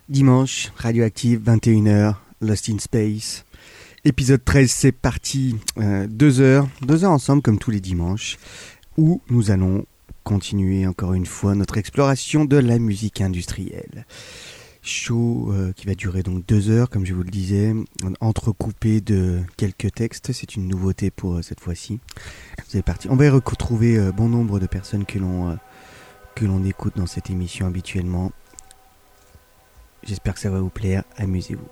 Dimanche, Radioactive, 21h, Lost in Space. Épisode 13, c'est parti. 2 heures ensemble comme tous les dimanches, où nous allons continuer encore une fois notre exploration de la musique industrielle. Show qui va durer donc 2 heures, comme je vous le disais, entrecoupé de quelques textes. C'est une nouveauté pour cette fois-ci. C'est parti. On va y retrouver bon nombre de personnes que l'on écoute dans cette émission habituellement. J'espère que ça va vous plaire. Amusez-vous.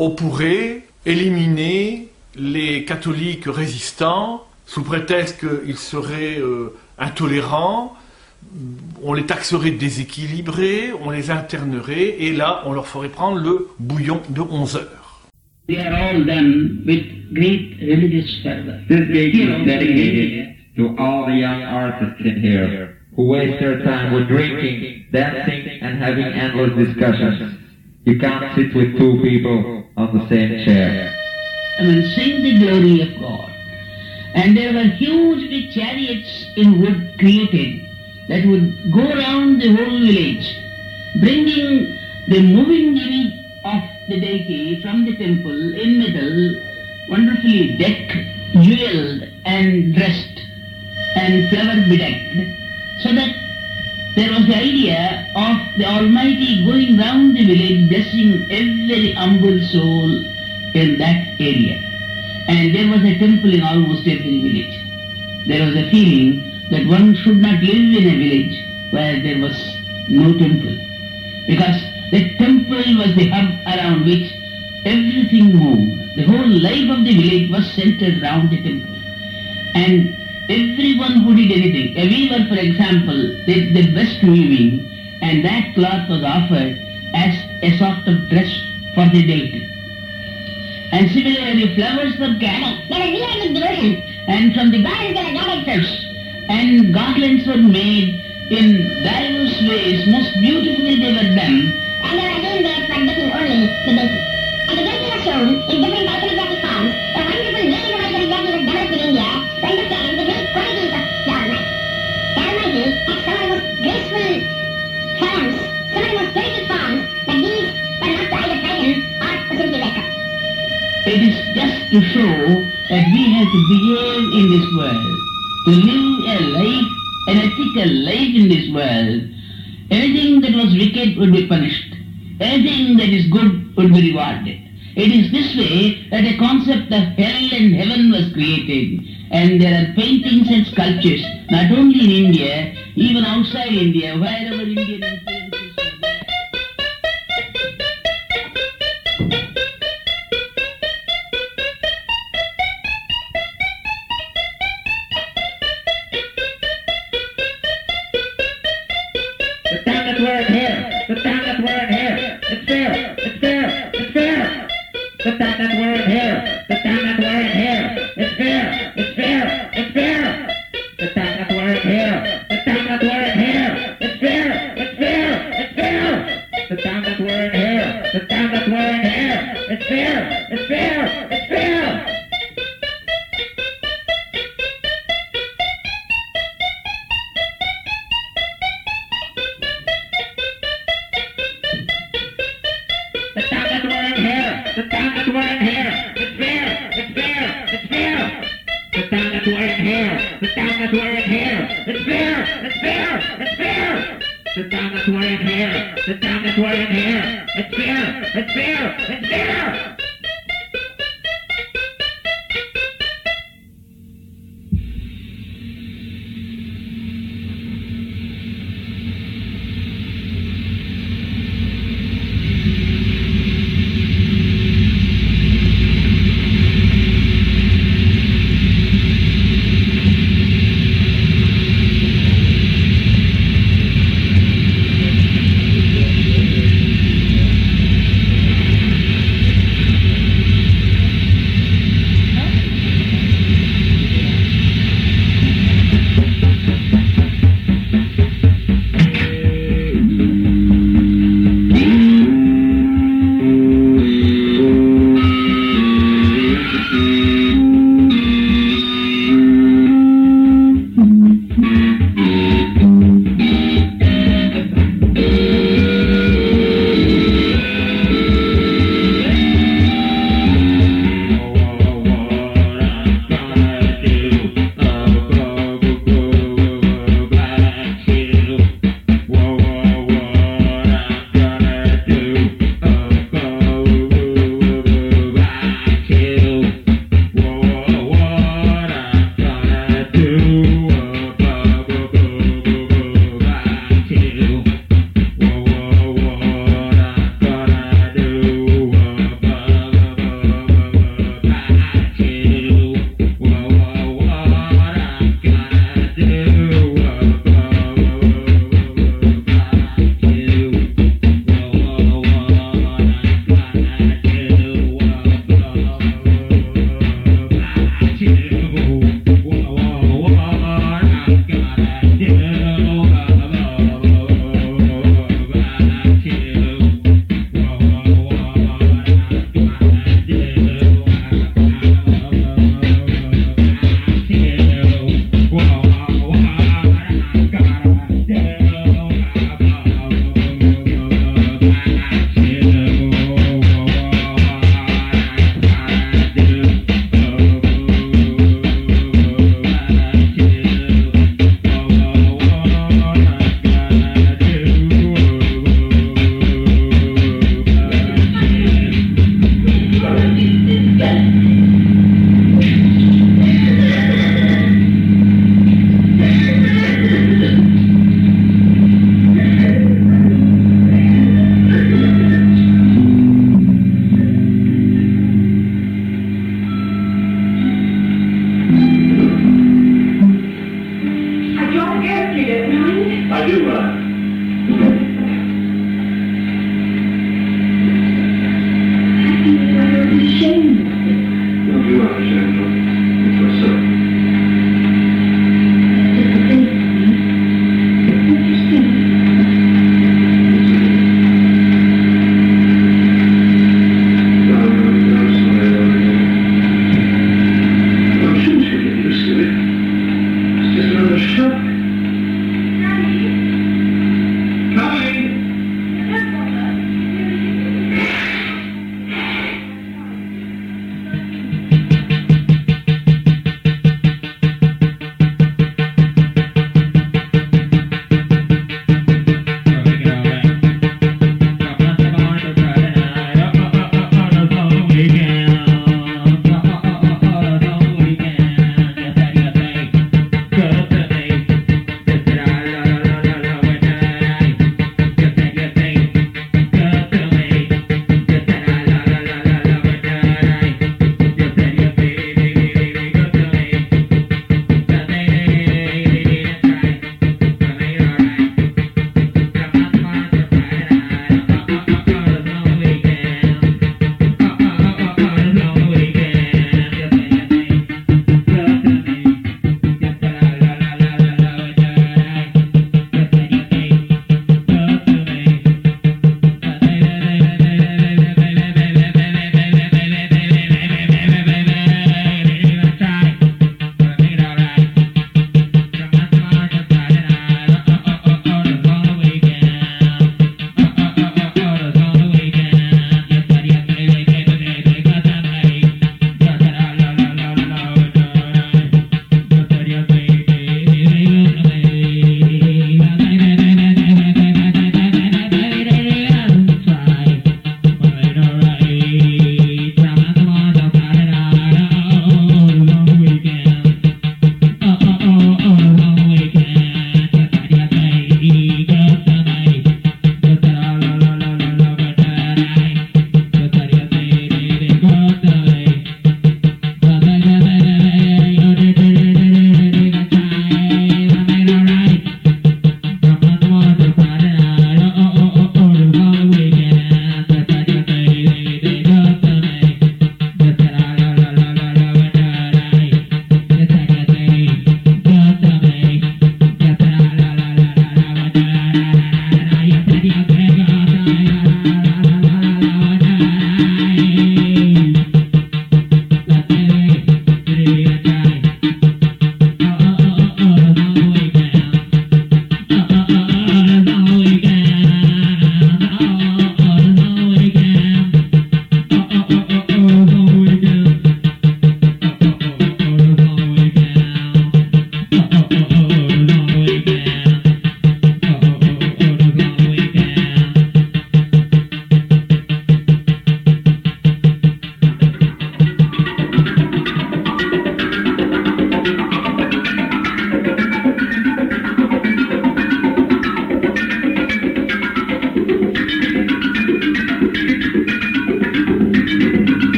on pourrait éliminer les catholiques résistants sous prétexte qu'ils seraient intolérants, on les taxerait de déséquilibrés, on les internerait, et là, on leur ferait prendre le bouillon de 11 heures. They are all done with great religious fervor. This gig is dedicated to all the young artists in here who waste their time with drinking, dancing, and having endless discussions. You can't sit with two people on the same chair. I mean, sing the glory of God. And there were huge big chariots in wood created that would go around the whole village, bringing the moving image of the deity from the temple in metal, wonderfully decked, jeweled and dressed and flower bedecked, so that there was the idea of the Almighty going round the village blessing every humble soul in that area. And there was a temple in almost every village. There was a feeling that one should not live in a village where there was no temple, because the temple was the hub around which everything moved. The whole life of the village was centered around the temple. And everyone who did anything, a weaver for example, did the best weaving, and that cloth was offered as a sort of dress for the deity. And similarly, flowers were gathered. There was yearly devotion. And from the gardens there were gathered first. And garlands were made in various ways. Most beautifully they were done. And there were again there for decking only the deity. And the deity was shown in different iconographic forms. A wonderful way in iconography was developed in India to understand the great qualities of the Almighty. The Almighty had some of the most graceful forms, some of the most poetic forms, that these were not to either frighten or to simply welcome. It is just to show that we have to behave in this world, to live a life, an ethical life in this world. Anything that was wicked would be punished. Anything that is good would be rewarded. It is this way that a concept of hell and heaven was created. And there are paintings and sculptures, not only in India, even outside India, wherever Indian influences are there.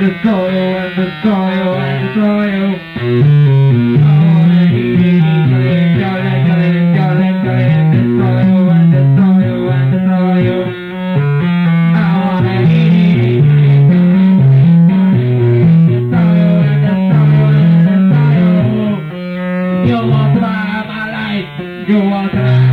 destroy you and destroy you and destroy you. I wanna eat it, kill it, kill it, kill it, kill it, kill it, destroy you and destroy you and destroy you. I wanna eat it, destroy you and destroy you and destroy you. You want to have my life, you want to have my life.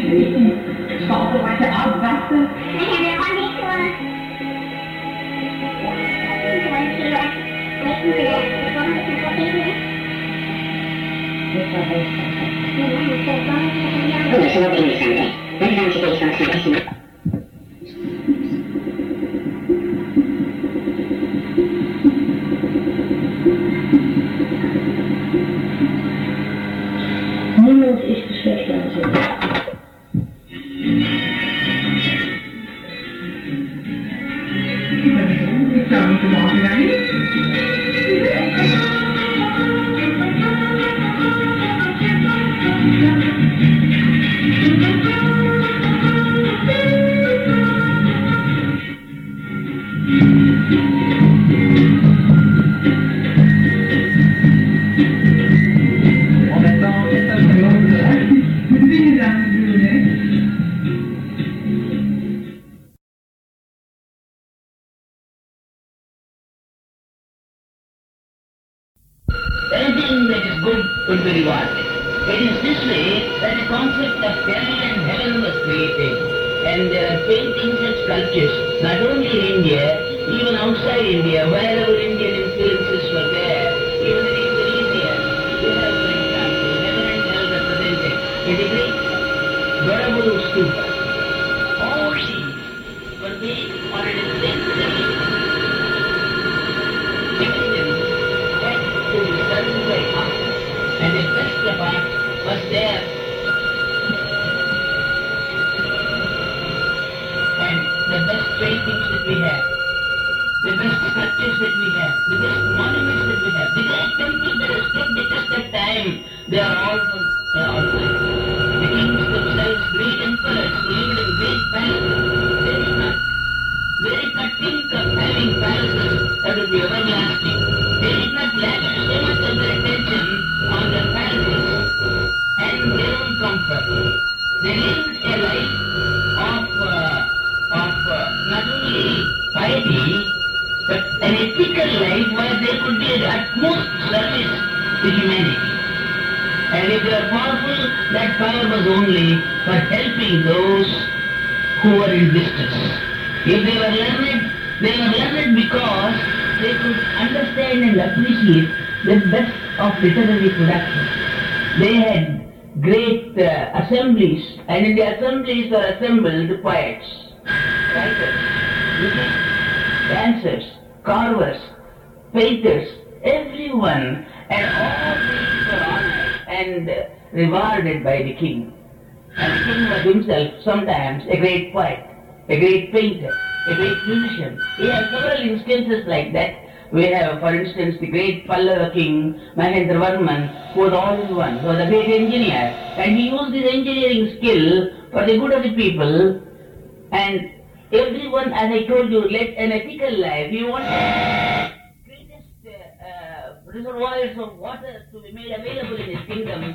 Niemand is te slecht aan het doen. Ik zou niet te maken zijn. Anything that is good will be rewarded. It is this way that the concept of hell and heaven was created. And there are paintings and sculptures, not only in India, even outside India, wherever Indian influences were there, even in Indonesia, we have, for example, heaven and hell represented in the great Borobudur stupa. All these were made on an intensely and the best of art was there. And the best paintings that we have, the best sculptures that we have, the best monuments that we have, the great temples that have stood the test of time, they are all from the kings themselves, great emperors, lived in great palaces. They did not think of having palaces that would be everlasting. They did not lavish so much of their attention on their palaces and their own comfort. They lived a life of not only piety, but an ethical life where they could be at utmost service to humanity. And if they were powerful, that power was only for helping those who were in distress. If they were learned because they could understand and appreciate the best of literary production. They had great assemblies, and in the assemblies were assembled poets, writers, musicians, dancers, carvers, painters, everyone, and all these were honored and rewarded by the king. And the king was himself sometimes a great poet, a great painter, a great musician. We have several instances like that. We have, for instance, the great Pallava king, Mahendravarman, who was all in one, who was a great engineer. And he used his engineering skill for the good of the people. And everyone, as I told you, led an ethical life. He wanted the greatest reservoirs of water to be made available in his kingdom.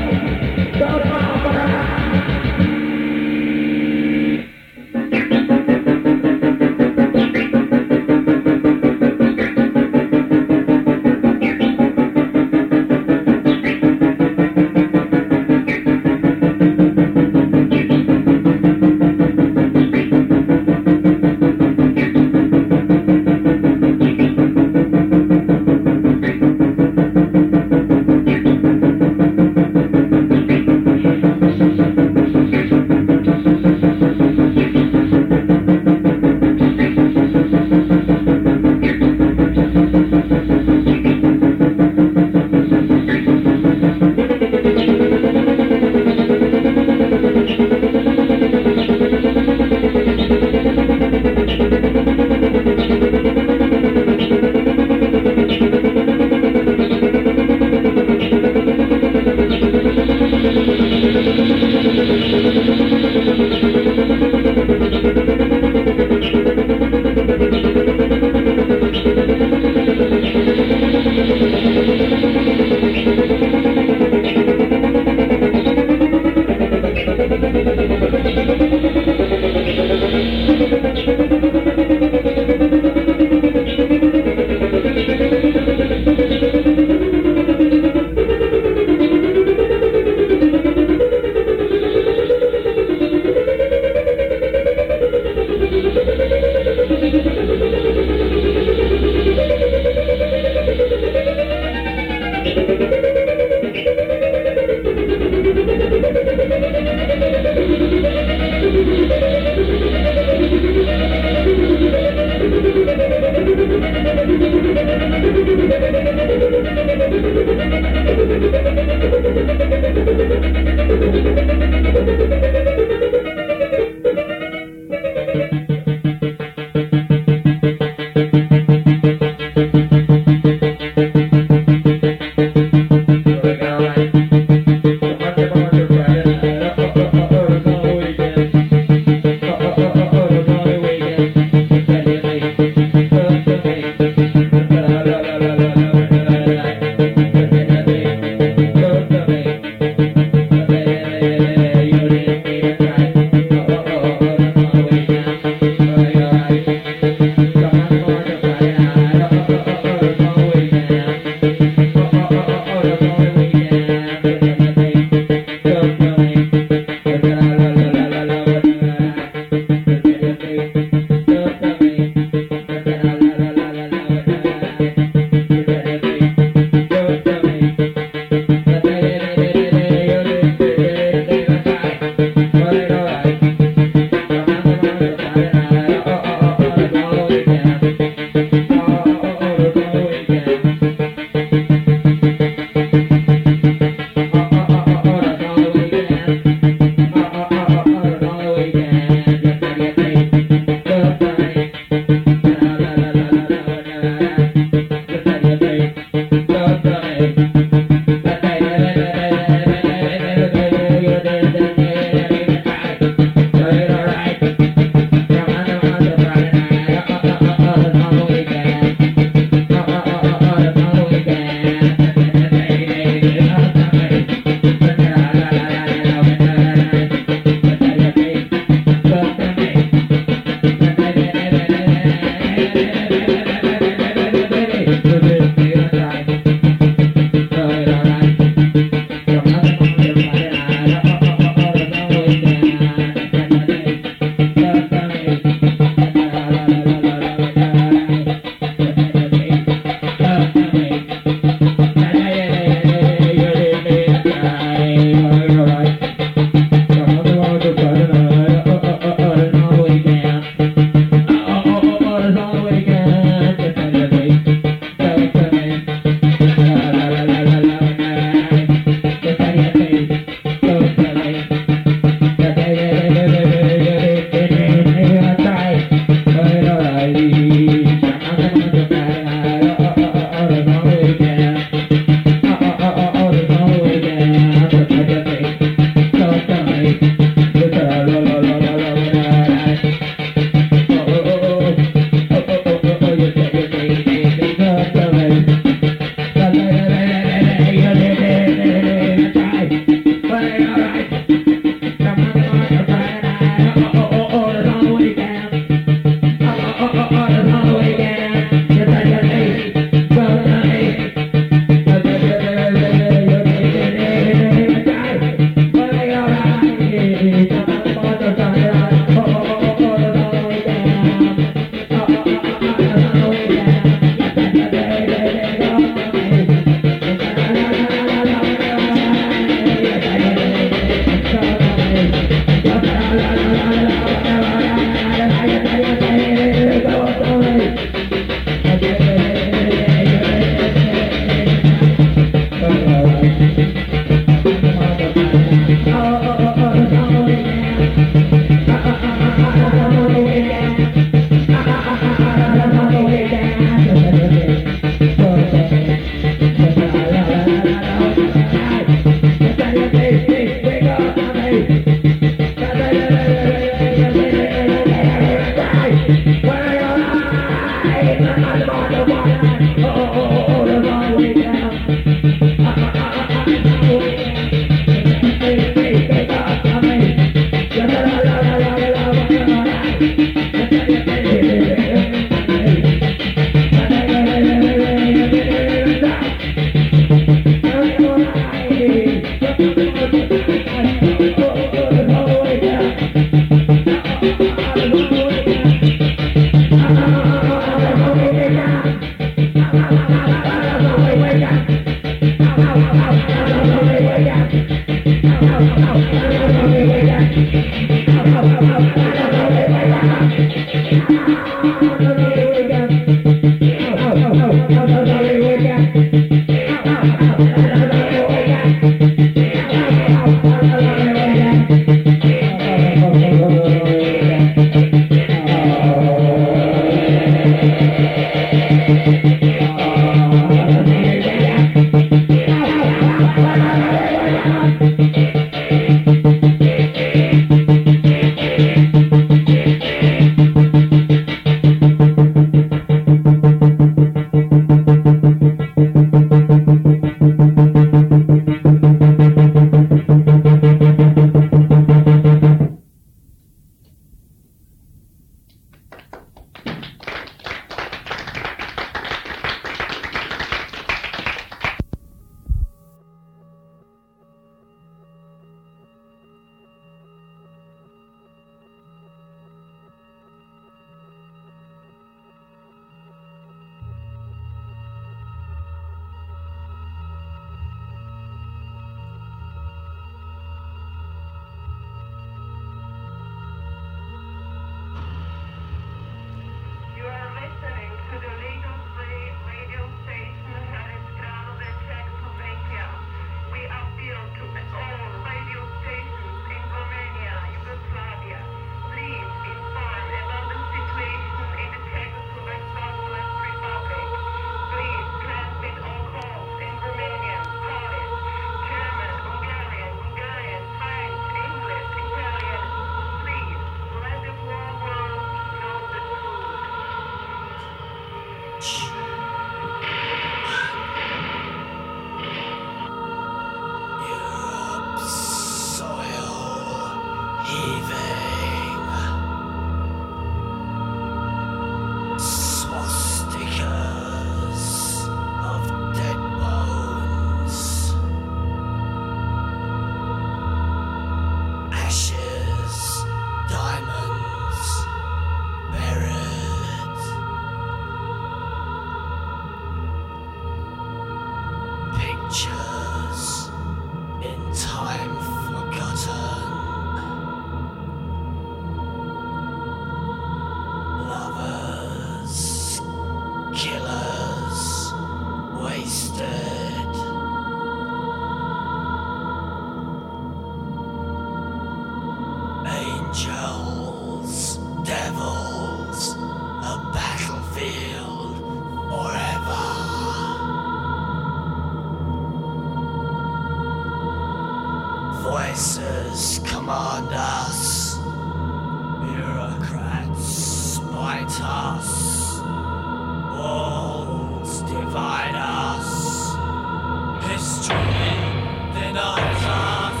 command us. Bureaucrats spite us. Walls divide us. History denies us.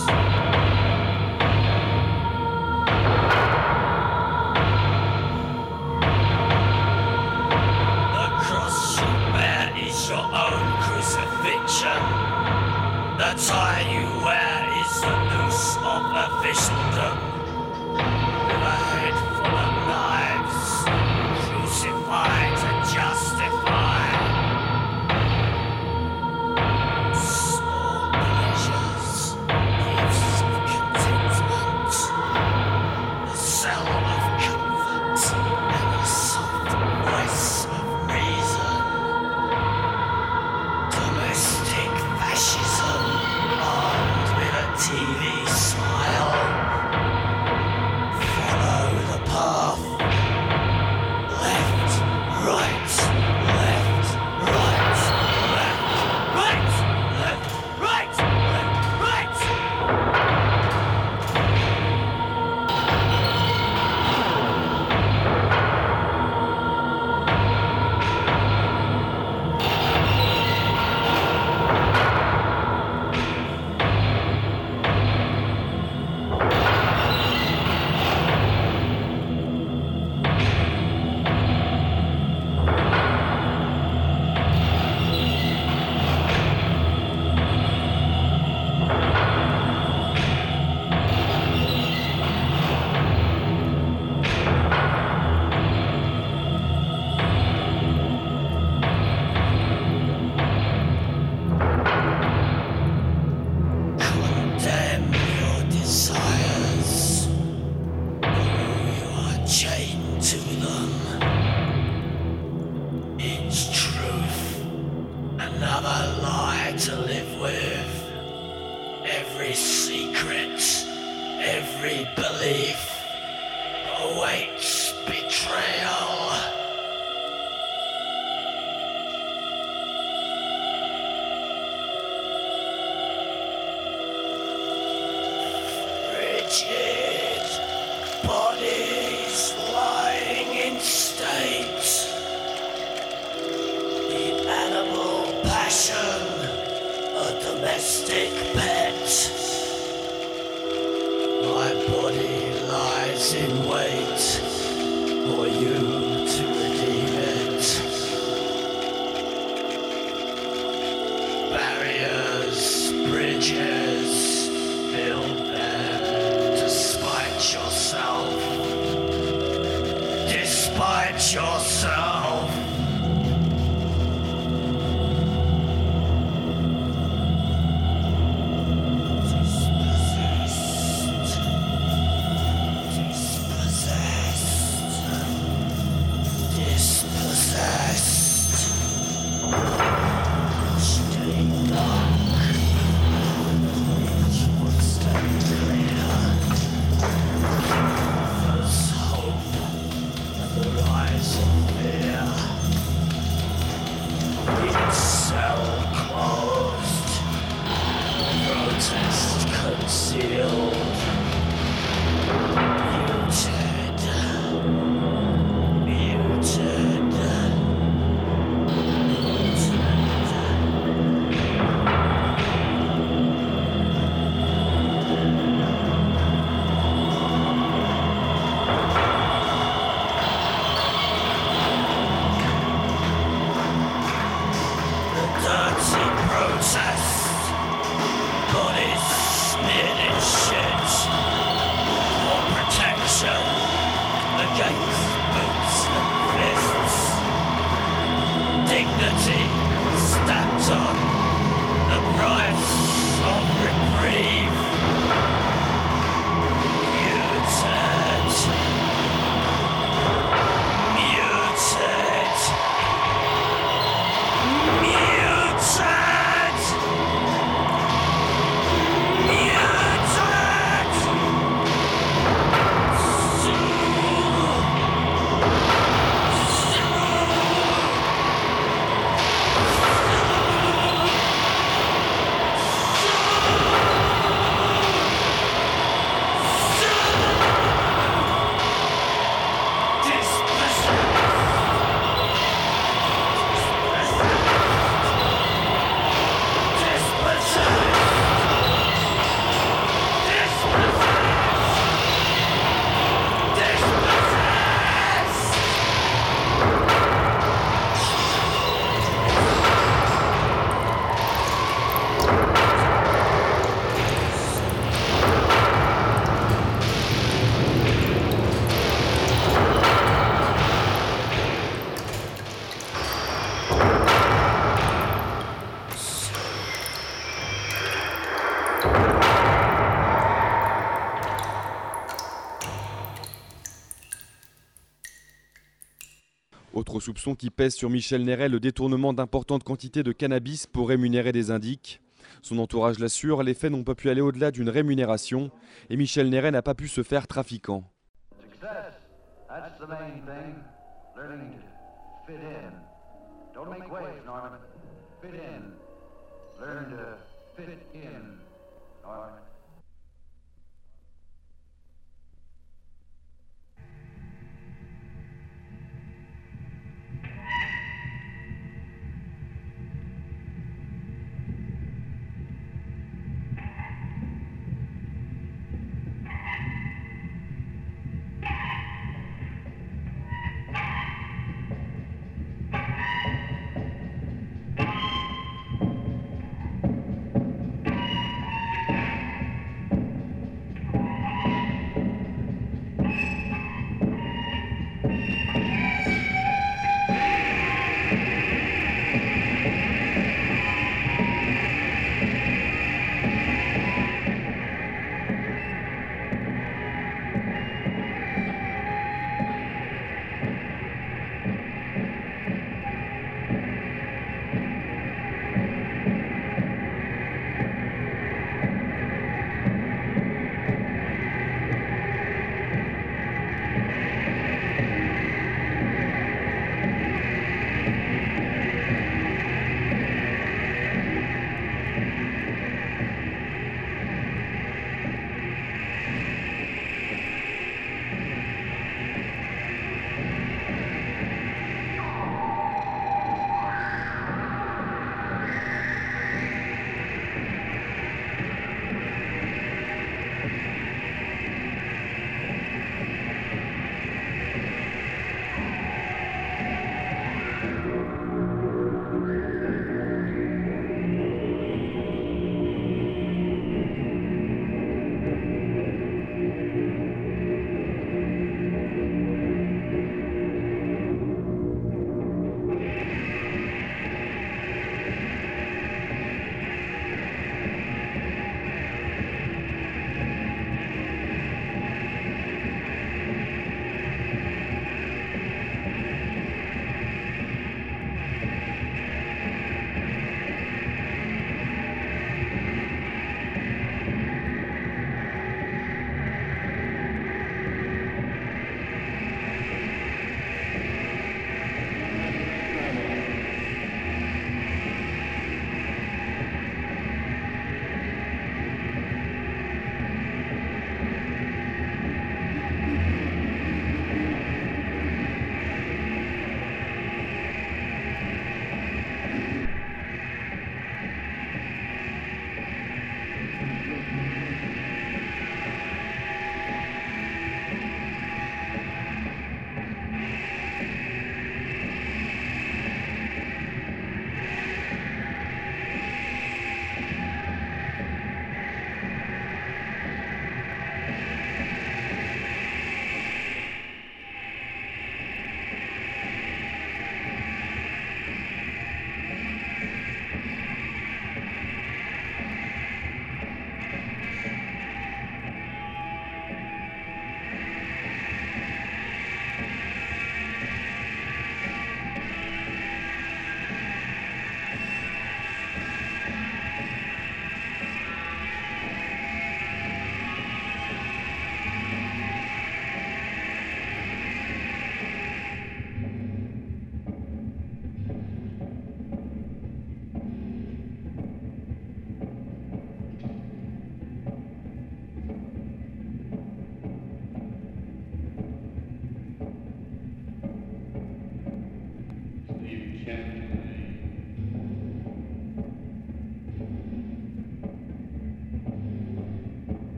The cross you bear is your own crucifixion. The tie you wear is the noose of officialdom. With a head full of knives, crucify to justify. Small pleasures, gifts of contentment, the cell of comfort, and the soft voice of reason. Domestic fascism, armed with a TV smile. Follow the path. Left, right, left, right, left, right, left, right, left, right. Condemn your desires, or you are chained to them. It's truth, another lie to live with. Every secret, every belief awaits betrayal. Rigid bodies lying in state. The animal passion, a domestic pet. My body lies in wait for you to redeem it. Barriers, bridges, build them despite yourself. Despite yourself. Dispossessed. Stay dark. Each footstep clear. There's hope at the rise of fear. Each cell closed. Protest concealed. Muted. Dirty protest, bodies smeared in shit. Autre soupçon qui pèse sur Michel Néret, le détournement d'importantes quantités de cannabis pour rémunérer des indiques. Son entourage l'assure, les faits n'ont pas pu aller au-delà d'une rémunération et Michel Néret n'a pas pu se faire trafiquant. Success, that's the main thing. Learning to fit in. Don't make waves, Norman. Fit in. Learn to fit in, Norman.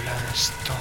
l'instant.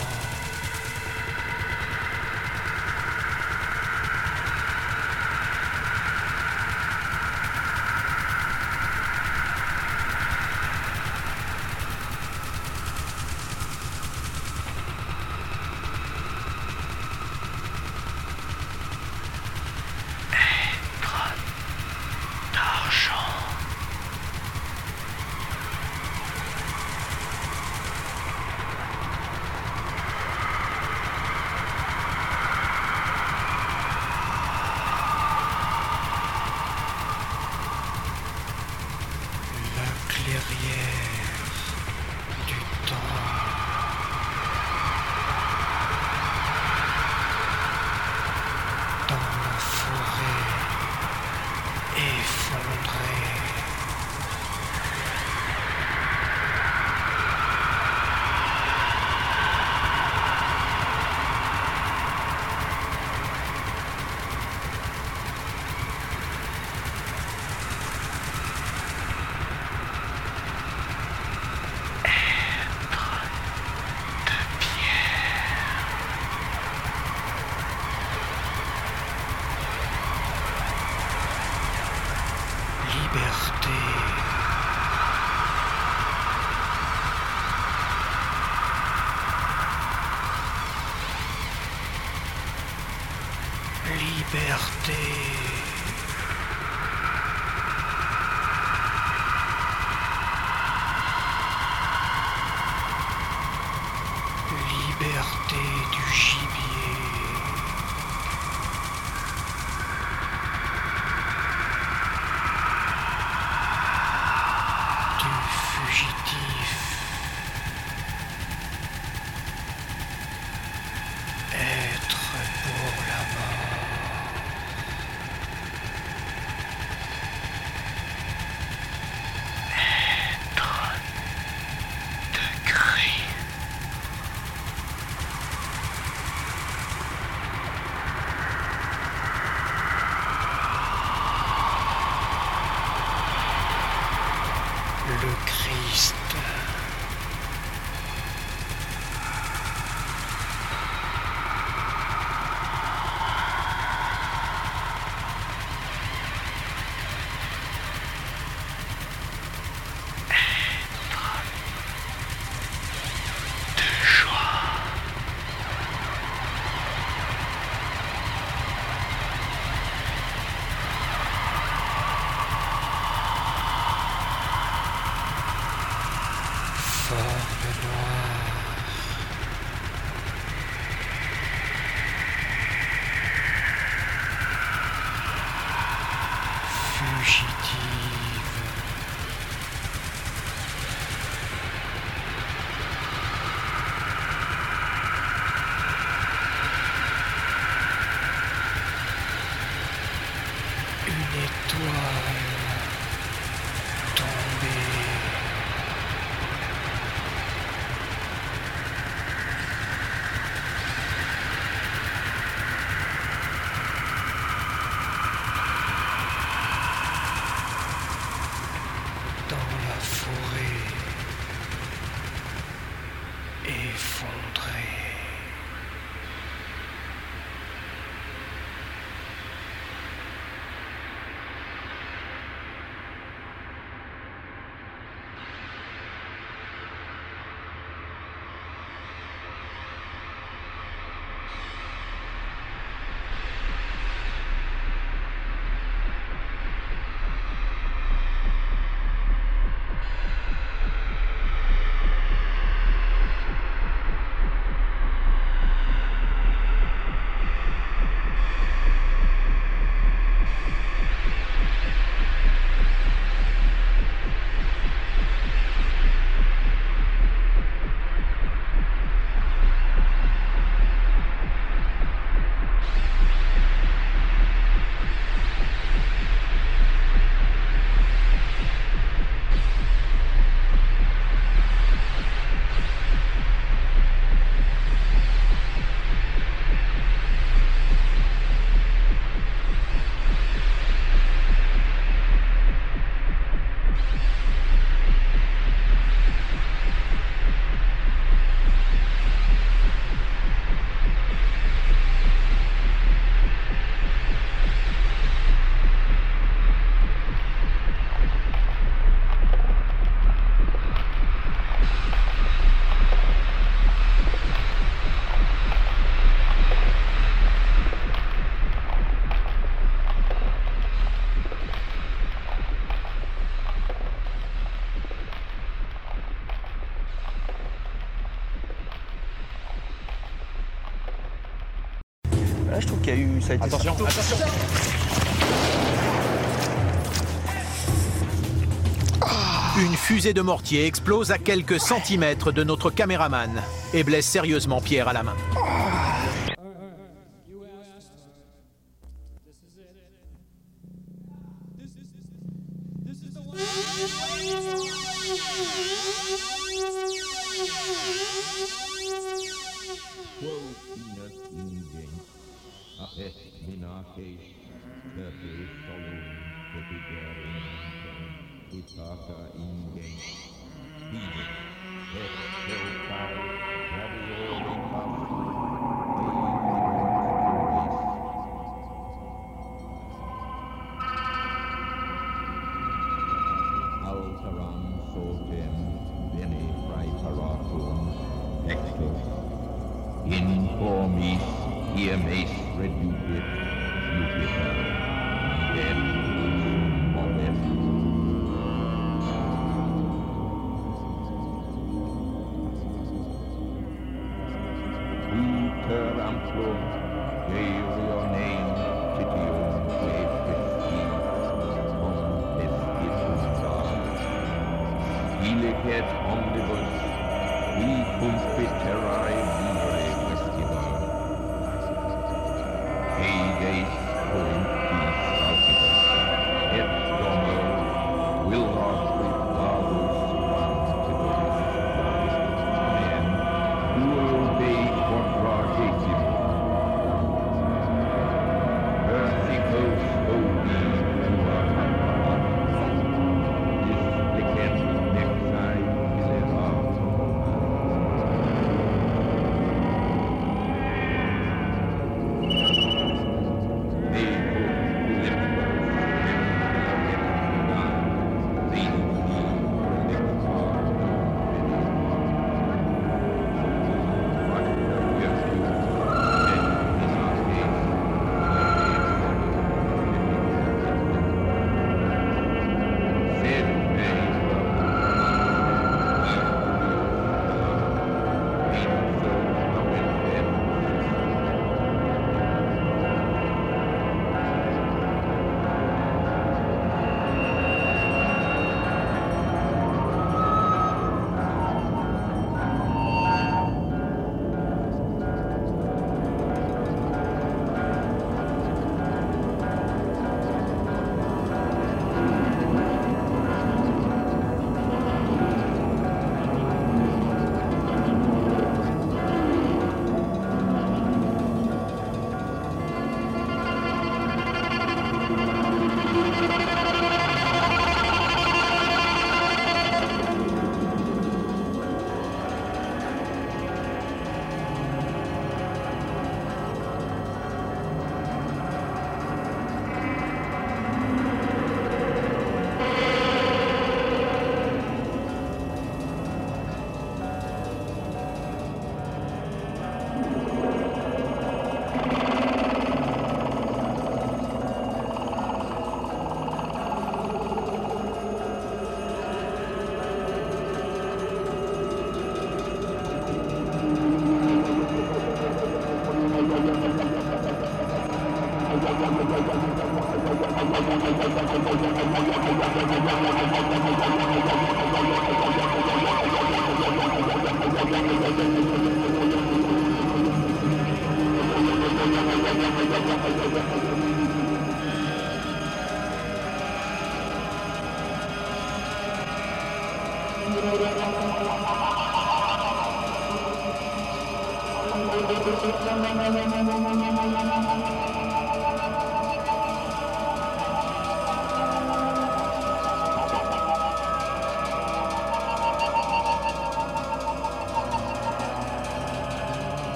Liberté du gibier. Du fugitif. Être pour la mort. Le Christ. Forme noire. Fugitive. Une étoile tombée. Dans la forêt, effondrée. Là, je trouve qu'il y a eu... Ça a été Attention, attention. Une fusée de mortier explose à quelques centimètres de notre caméraman et blesse sérieusement Pierre à la main.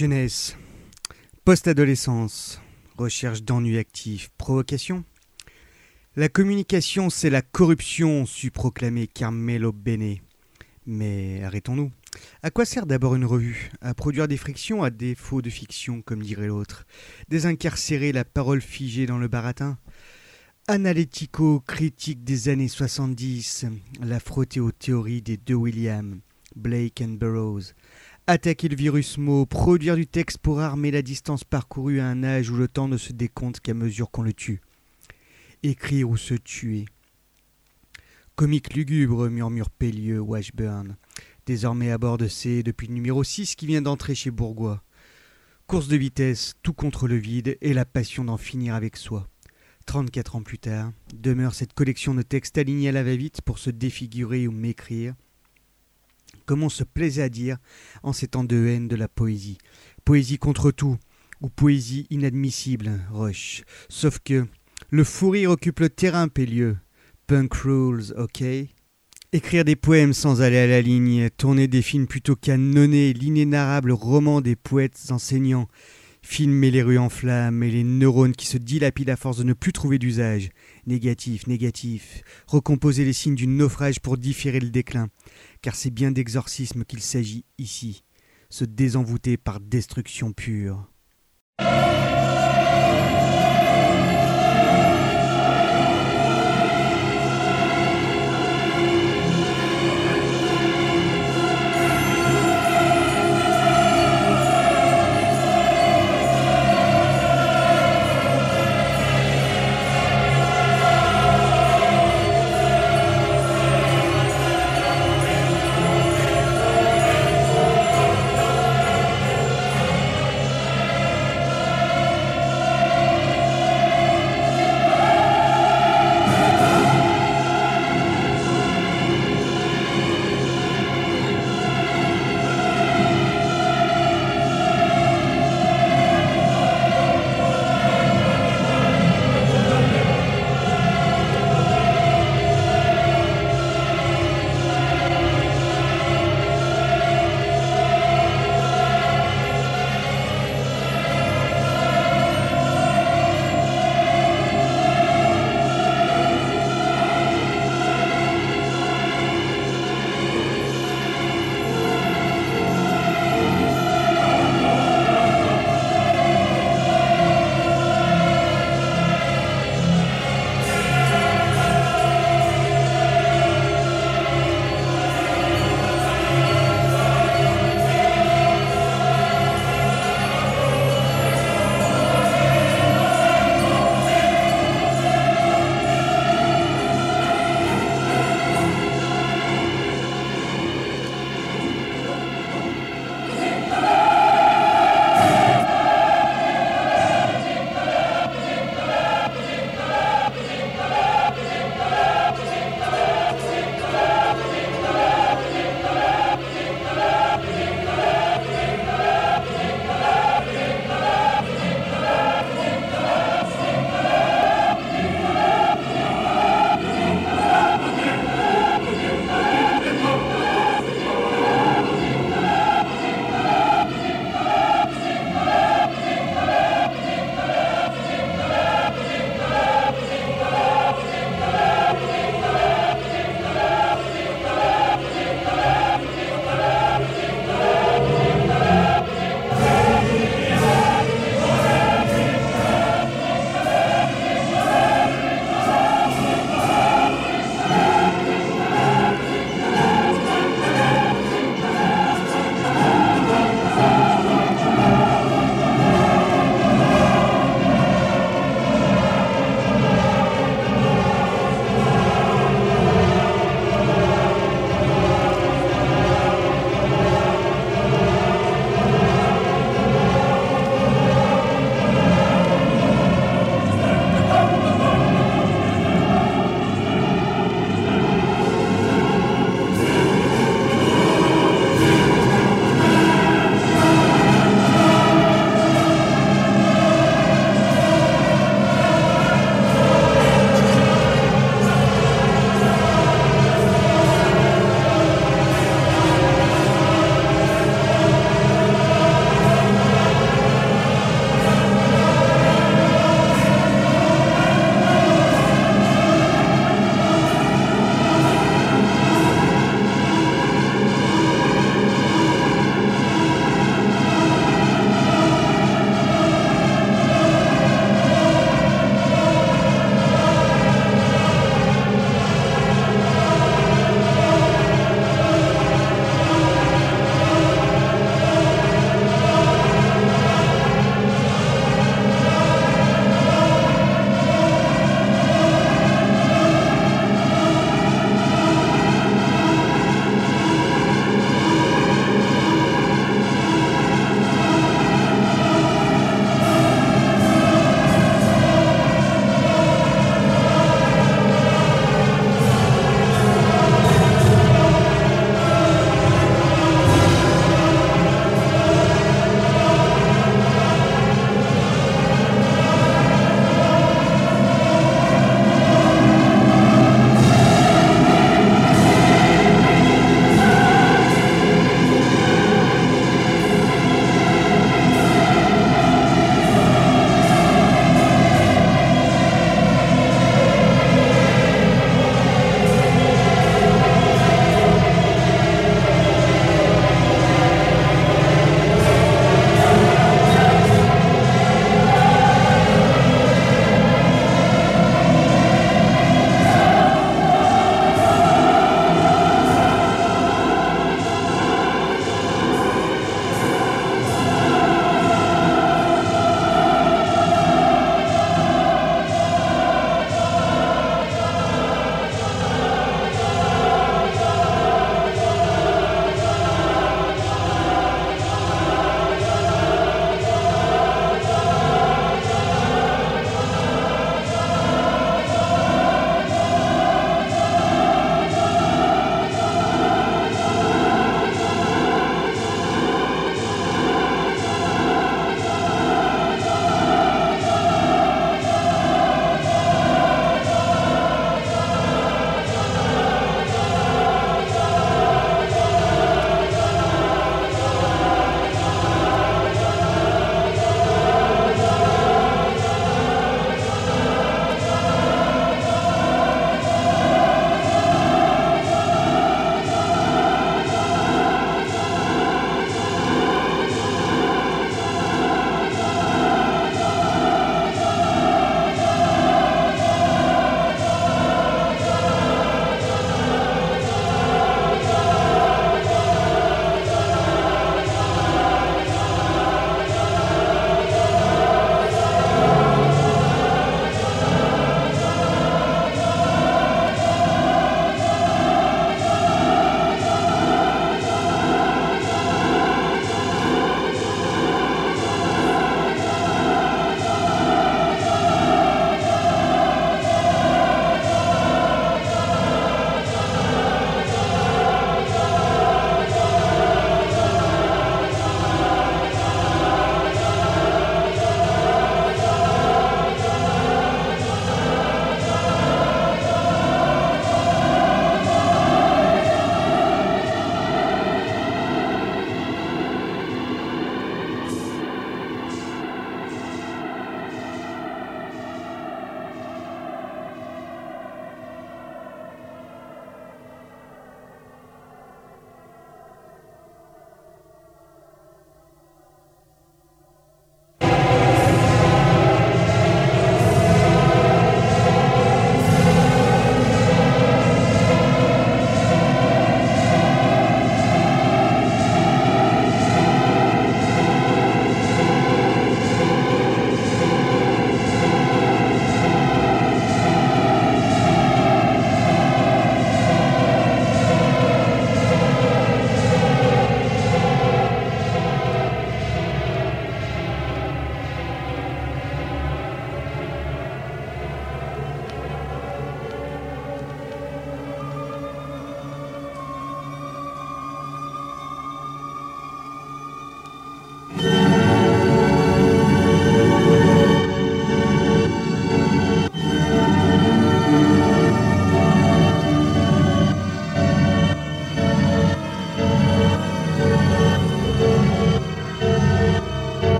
Jeunesse, post-adolescence, recherche d'ennui actif, provocation. La communication, c'est la corruption, sut proclamer Carmelo Bene. Mais arrêtons-nous. À quoi sert d'abord une revue? À produire des frictions à défaut de fiction, comme dirait l'autre. Désincarcérer la parole figée dans le baratin. Analytico-critique des années 70, la frotter aux théories des deux Williams, Blake and Burroughs. Attaquer le virus mot, produire du texte pour armer la distance parcourue à un âge où le temps ne se décompte qu'à mesure qu'on le tue. Écrire ou se tuer. Comique lugubre, murmure Pellieu, Washburn, désormais à bord de C depuis le numéro 6 qui vient d'entrer chez Bourgois. Course de vitesse, tout contre le vide et la passion d'en finir avec soi. 34 ans plus tard, demeure cette collection de textes alignés à la va-vite pour se défigurer ou m'écrire. Comme on se plaisait à dire en ces temps de haine de la poésie. Poésie contre tout, ou poésie inadmissible, Rush. Sauf que le fou rire occupe le terrain, Pellieu. Punk rules, ok? Écrire des poèmes sans aller à la ligne, tourner des films plutôt qu'à nonner l'inénarrable roman des poètes enseignants, filmer les rues en flammes et les neurones qui se dilapident à force de ne plus trouver d'usage. Négatif, négatif. Recomposer les signes du naufrage pour différer le déclin. Car c'est bien d'exorcisme qu'il s'agit ici. Se désenvoûter par destruction pure.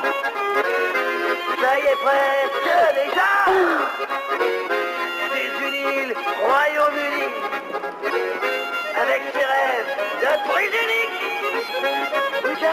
Ça y est presque déjà. C'est une île Royaume-Uni avec ses rêves de britannique.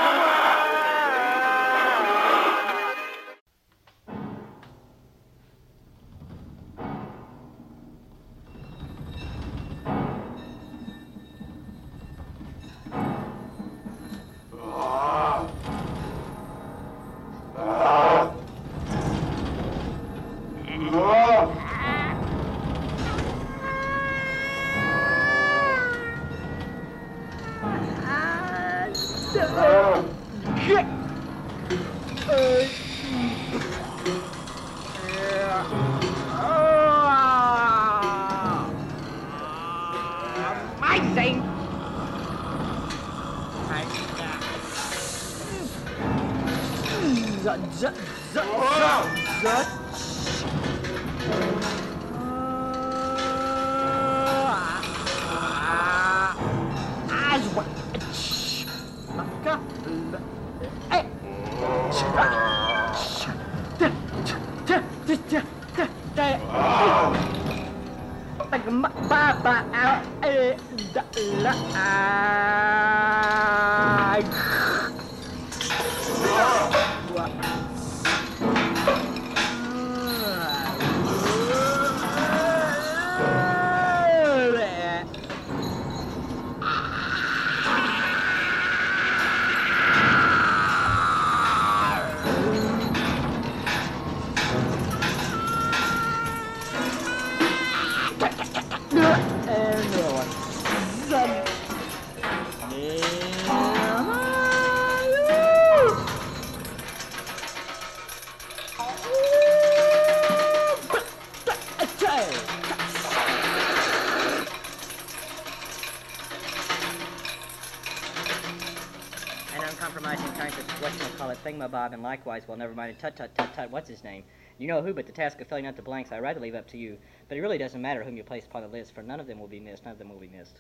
Thingamabob, and likewise, well, never mind, tut, what's his name? You know who, but the task of filling out the blanks I'd rather leave up to you. But it really doesn't matter whom you place upon the list, for none of them will be missed, none of them will be missed.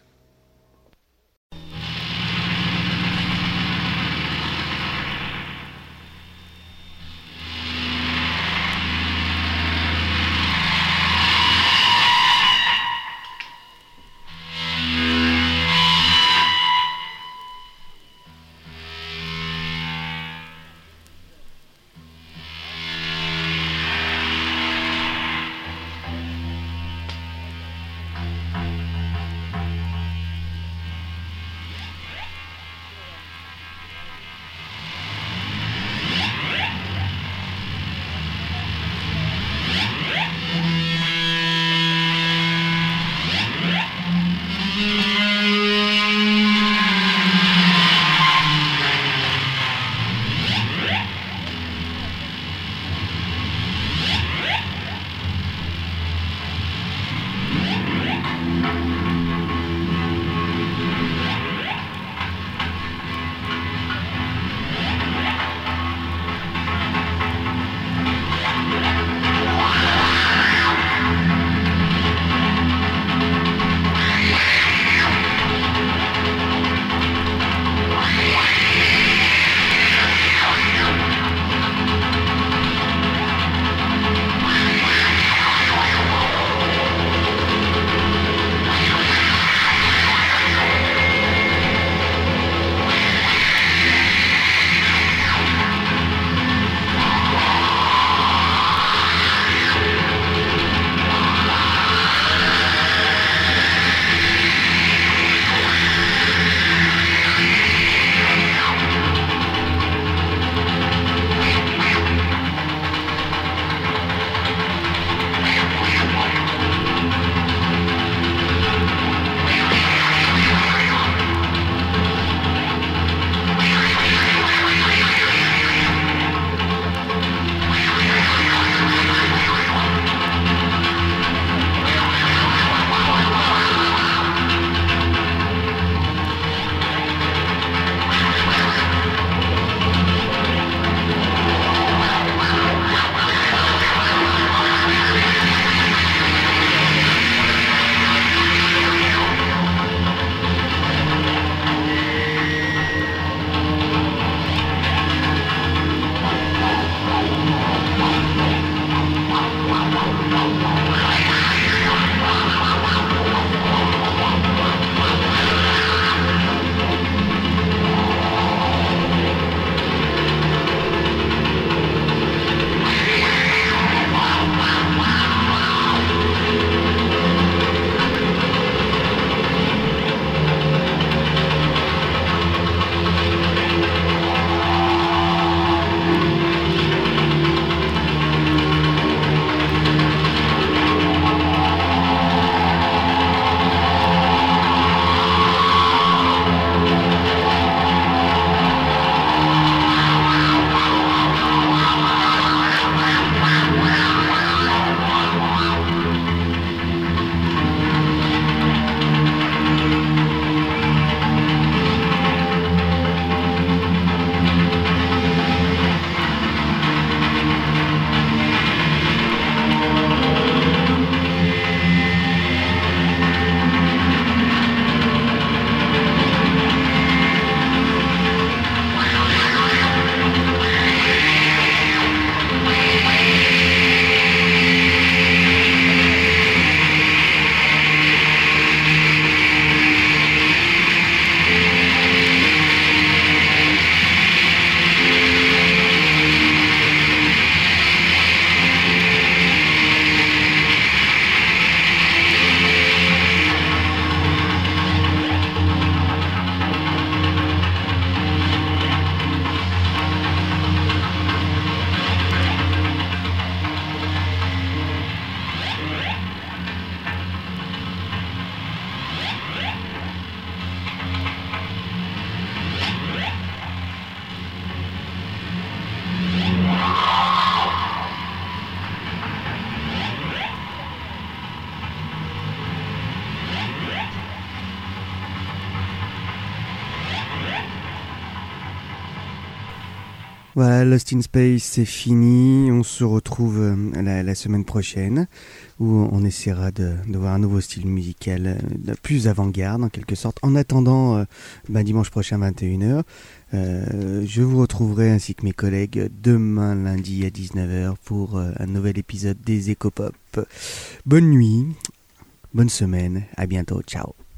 Voilà, Lost in Space, c'est fini. On se retrouve la semaine prochaine où on essaiera de voir un nouveau style musical plus avant-garde en quelque sorte. En attendant, dimanche prochain 21h, je vous retrouverai ainsi que mes collègues demain lundi à 19h pour un nouvel épisode des Éco-Pop. Bonne nuit, bonne semaine, à bientôt, ciao.